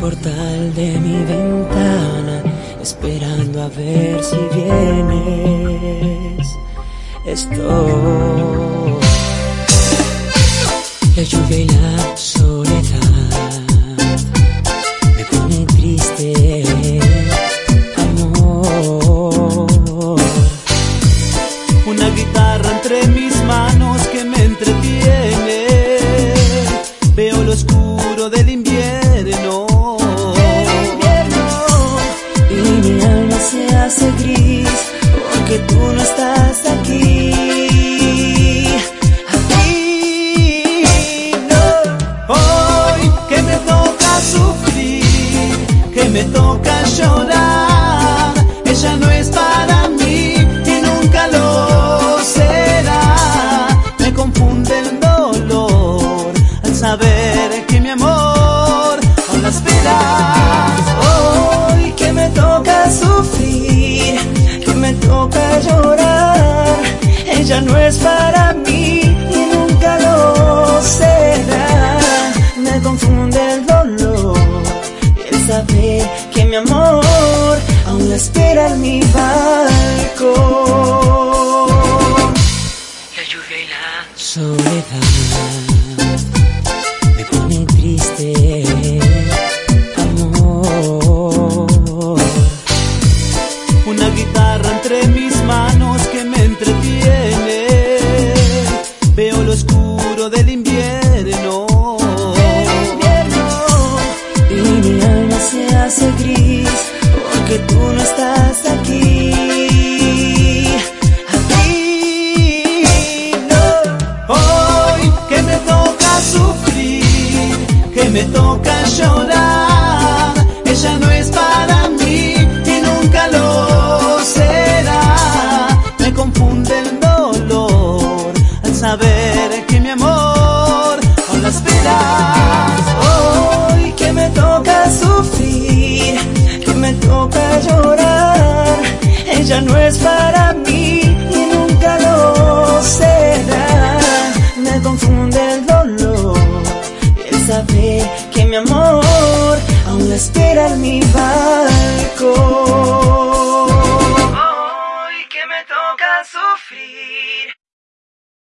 portal de mi ventana, esperando a ver si vienes. Estoy. La lluvia y la soledad me ponen triste, amor. Una guitarra entre mis manos que me entretiene. Veo lo oscuro del invierno. Y mi alma se hace gris porque tú no estás aquí. Me toca llorar, ella no es para mí y nunca lo será. Me confunde el dolor al saber que mi amor aún la espera. Hoy que me toca sufrir, que me toca llorar, ella no es para mí y nunca lo será. Me confunde el dolor y el saber que mi amor aún la espera en mi balcón. La lluvia y la soledad me ponen triste, amor. Una guitarra entre mis manos que me entretiene. Veo lo oscuro del invierno. Y mi alma se hace gris porque tú no estás aquí. Aquí no. Hoy que me toca sufrir, que me toca llorar, ella no es para mí y nunca lo será. Me confunde el dolor al saber que mi amor aún la espera. Hoy que me toca sufrir, que me toca llorar, ella no es para